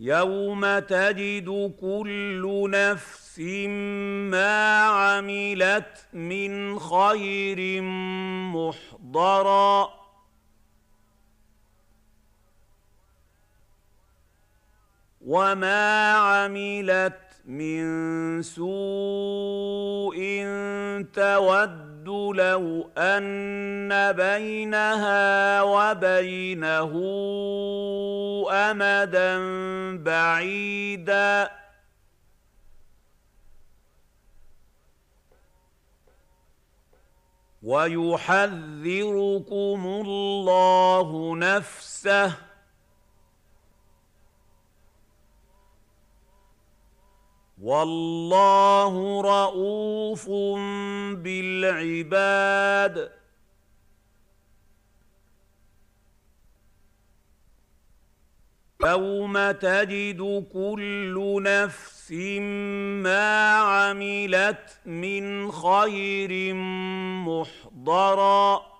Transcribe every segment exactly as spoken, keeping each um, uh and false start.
يَوْمَ تَجِدُ كُلُّ نَفْسٍ مَّا عَمِلَتْ مِنْ خَيْرٍ مُّحْضَرًا وَمَا عَمِلَتْ مِن سُوءٍ تَوَدُّ لَوْ أَنَّ بَيْنَهَا وَبَيْنَهُ أَمَدًا بَعِيدًا وَيُحَذِّرُكُمُ اللَّهُ نَفْسَهُ وَاللَّهُ رَءُوفٌ بِالْعِبَادِ يَوْمَ تَجِدُ كُلُّ نَفْسٍ مَّا عَمِلَتْ مِنْ خَيْرٍ مُّحْضَرًا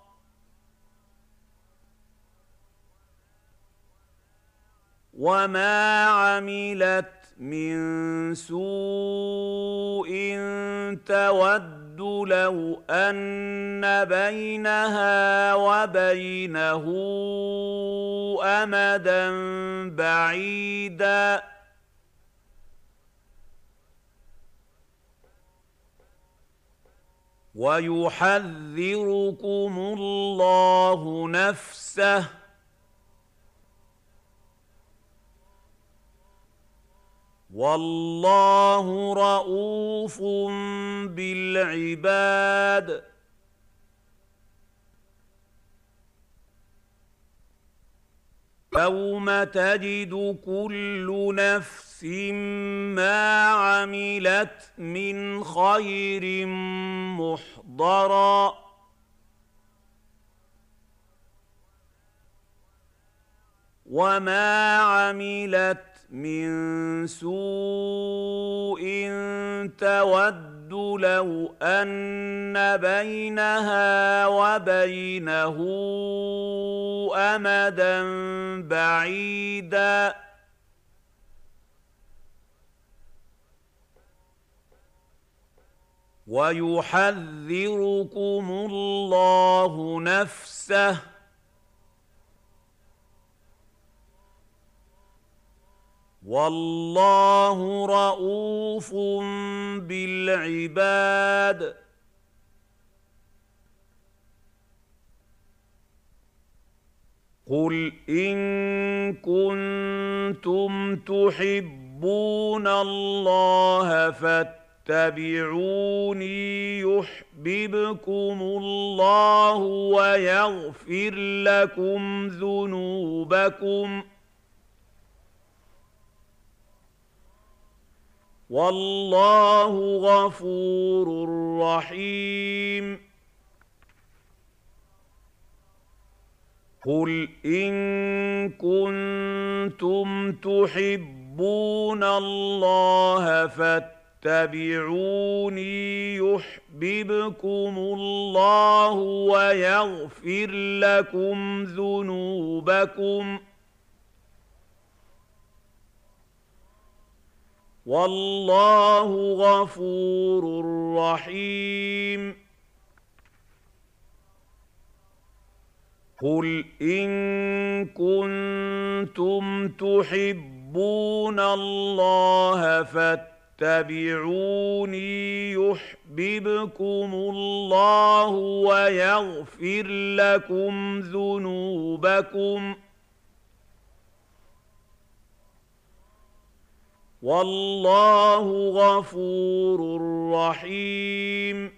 وَمَا عَمِلَتْ مِن سُوءٍ تَوَدُّ لَوْ أَنَّ بَيْنَهَا وَبَيْنَهُ أَمَدًا بَعِيدًا وَيُحَذِّرُكُمُ اللَّهُ نَفْسَهُ وَاللَّهُ رَءُوفٌ بِالْعِبَادِ يَوْمَ تَجِدُ كُلُّ نَفْسٍ مَّا عَمِلَتْ مِنْ خَيْرٍ مُّحْضَرًا وَمَا عَمِلَتْ مِن سُوءٍ تَوَدُّ لَوْ أَنَّ بَيْنَهَا وَبَيْنَهُ أَمَدًا بَعِيدًا وَيُحَذِّرُكُمُ اللَّهُ نَفْسَهُ وَاللَّهُ رَءُوفٌ بِالْعِبَادِ قُلْ إِن كُنتُمْ تُحِبُّونَ اللَّهَ فَاتَّبِعُونِي يُحْبِبْكُمُ اللَّهُ وَيَغْفِرْ لَكُمْ ذُنُوبَكُمْ وَاللَّهُ غَفُورٌ رَّحِيمٌ قُلْ إِن كُنتُمْ تُحِبُّونَ اللَّهَ فَاتَّبِعُونِي يُحْبِبْكُمُ اللَّهُ وَيَغْفِرْ لَكُمْ ذُنُوبَكُمْ وَاللَّهُ غَفُورٌ رَّحِيمٌ قُلْ إِن كُنتُمْ تُحِبُّونَ اللَّهَ فَاتَّبِعُونِي يُحْبِبْكُمُ اللَّهُ وَيَغْفِرْ لَكُمْ ذُنُوبَكُمْ وَاللَّهُ غَفُورٌ رَّحِيمٌ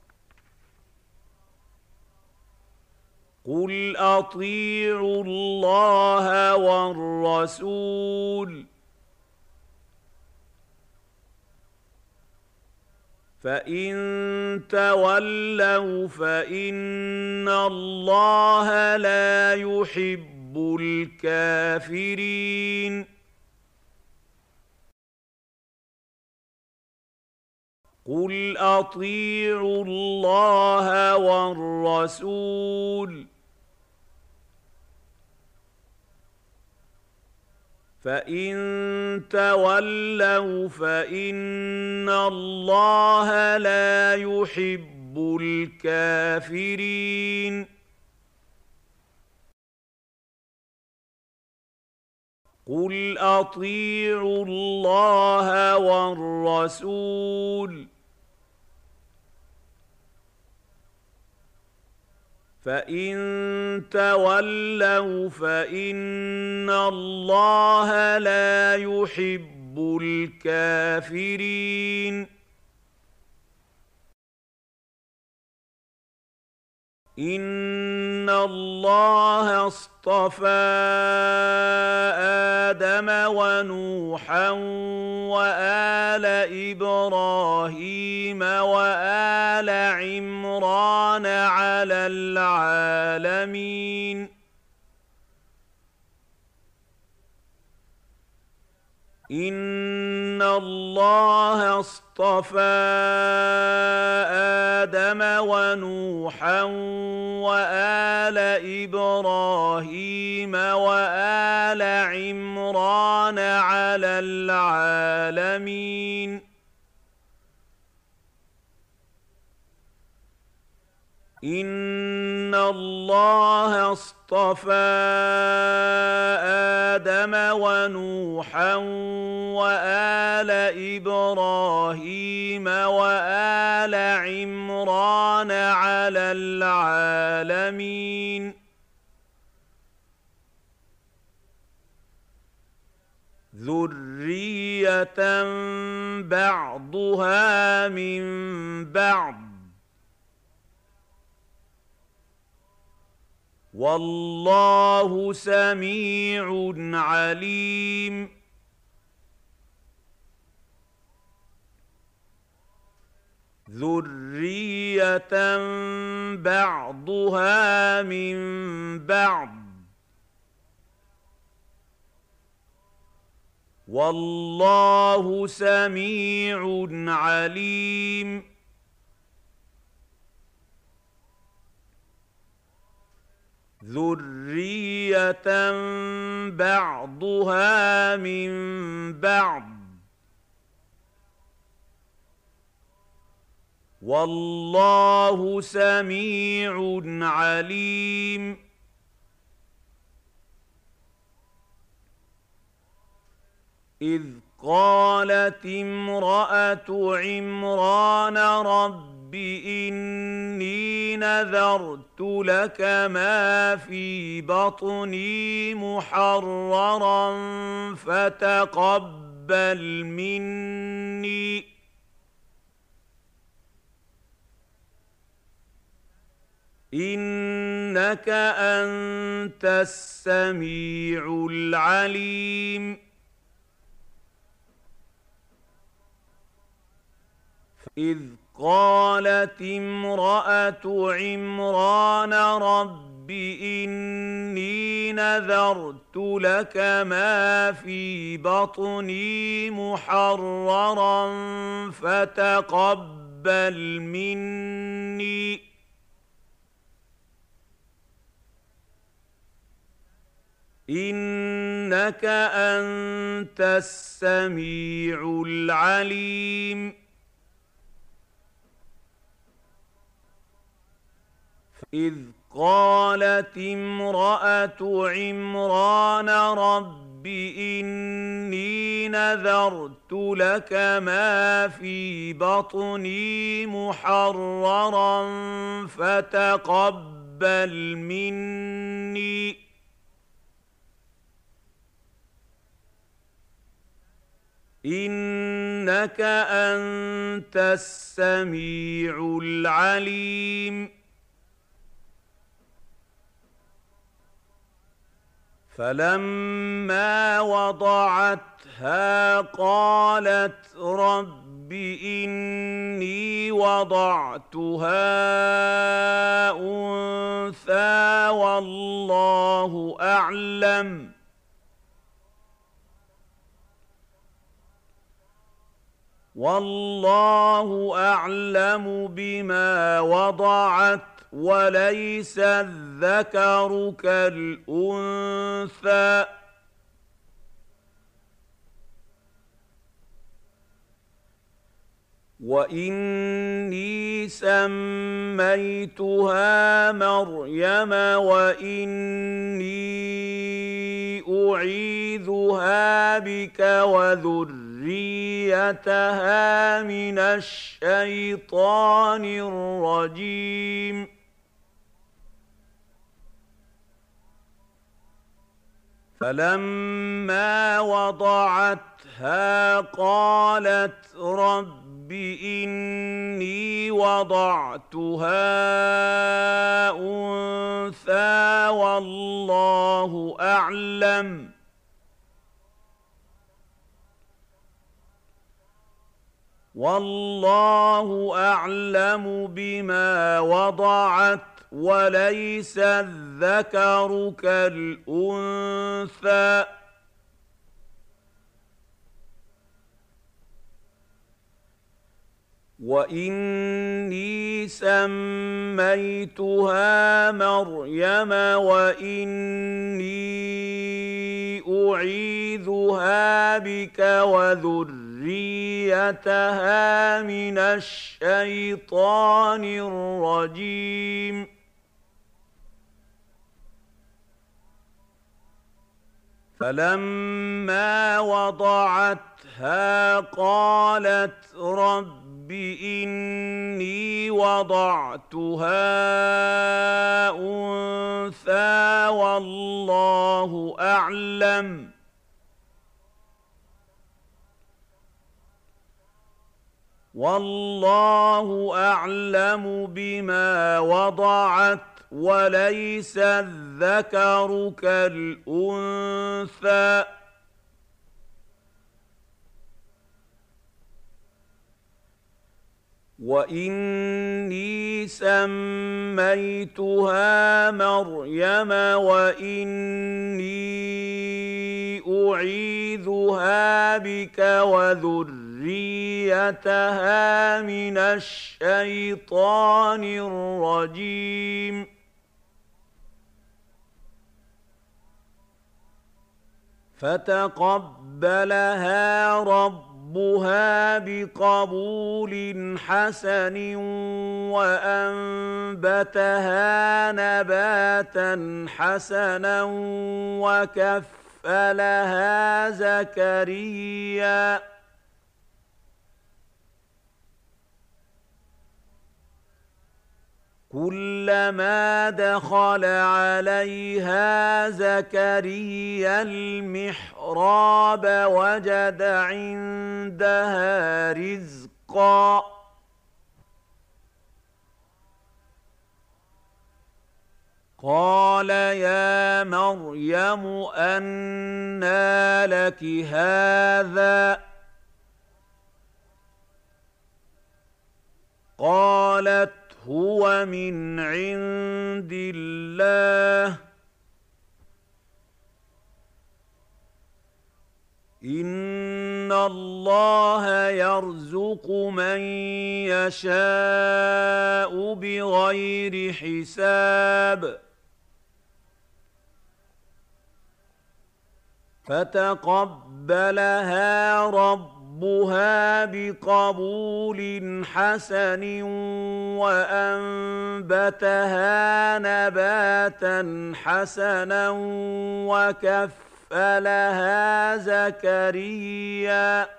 قُلْ أَطِيعُوا اللَّهَ وَالرَّسُولَ فَإِن تَوَلَّوْا فَإِنَّ اللَّهَ لَا يُحِبُّ الْكَافِرِينَ قُلْ أَطِيعُوا اللَّهَ وَالرَّسُولَ فإن تولوا فإن الله لا يحب الكافرين قل أطيعوا الله والرسول فإن تولوا فإن الله لا يحب الكافرين إن الله اصطفى آدم ونوحا وآل إبراهيم وآل عمران على العالمين إن الله اصطفى آدم ونوحا وآل إبراهيم وآل عمران على العالمين إن الله اصطفى آدم ونوحا وآل إبراهيم وآل عمران على العالمين ذرية بعضها من بعض والله سميع عليم ذرية بعضها من بعض والله سميع عليم ذرية بعضها من بعض والله سميع عليم إذ قالت امرأة عمران رب إني نذرت لك ما في بطني محررا فتقبل مني إنك أنت السميع العليم إذ قالت امرأة عمران رب إني نذرت لك ما في بطني محررا فتقبل مني إنك أنت السميع العليم إذ قالت امرأة عمران رب إني نذرت لك ما في بطني محررا فتقبل مني إنك أنت السميع العليم فلما وضعتها قالت رب إني وضعتها أنثى والله أعلم والله أعلم بما وضعت وليس الذكر كالأنثى وإني سميتها مريم وإني أعيذها بك وذريتها من الشيطان الرجيم فلما وضعتها قالت رب إني وضعتها أنثى والله أعلم والله أعلم بما وضعت وليس الذكر كالأنثى وإني سميتها مريم وإني أعيذها بك وذريتها من الشيطان الرجيم فلما وضعتها قالت رب إني وضعتها أنثى والله أعلم والله أعلم بما وضعت وليس الذكر كالأنثى وإني سميتها مريم وإني أعيذها بك وذريتها من الشيطان الرجيم فتقبلها رب ربها بقبول حسن وأنبتها نباتا حسنا وكفلها زكريا كلما دخل عليها زكريا المحراب وجد عندها رزقا قال يا مريم أنى لك هذا قالت هو من عند الله إن الله يرزق من يشاء بغير حساب فتقبلها رب ربها بقبول حسن وأنبتها نباتا حسنا وكفلها زكريا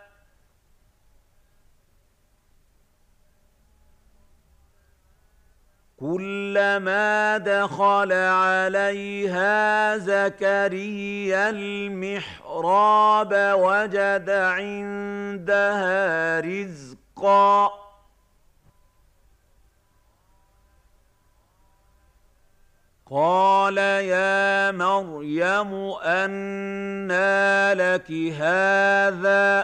كلما دخل عليها زكريا المحراب وجد عندها رزقا قال يا مريم أنى لك هذا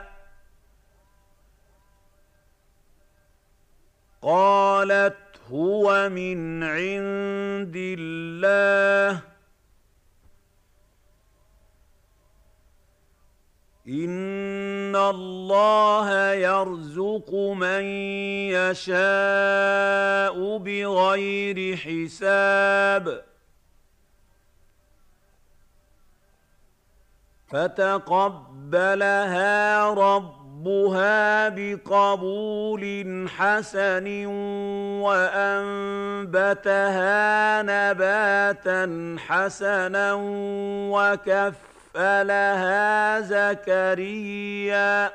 قالت هو من عند الله إن الله يرزق من يشاء بغير حساب فتقبلها رب ربها بقبول حسن وأنبتها نباتا حسنا وكفلها زكريا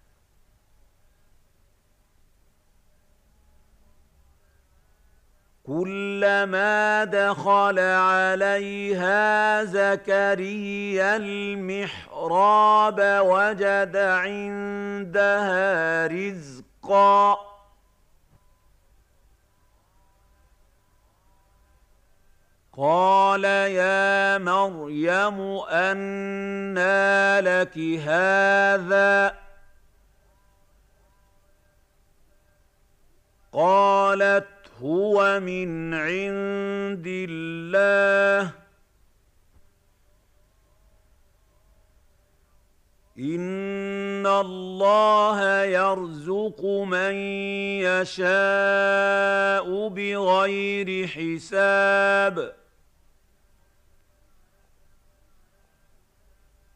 كلما دخل عليها زكريا المحراب وجد عندها رزقا قال يا مريم أنى لك هذا قالت هو من عند الله إن الله يرزق من يشاء بغير حساب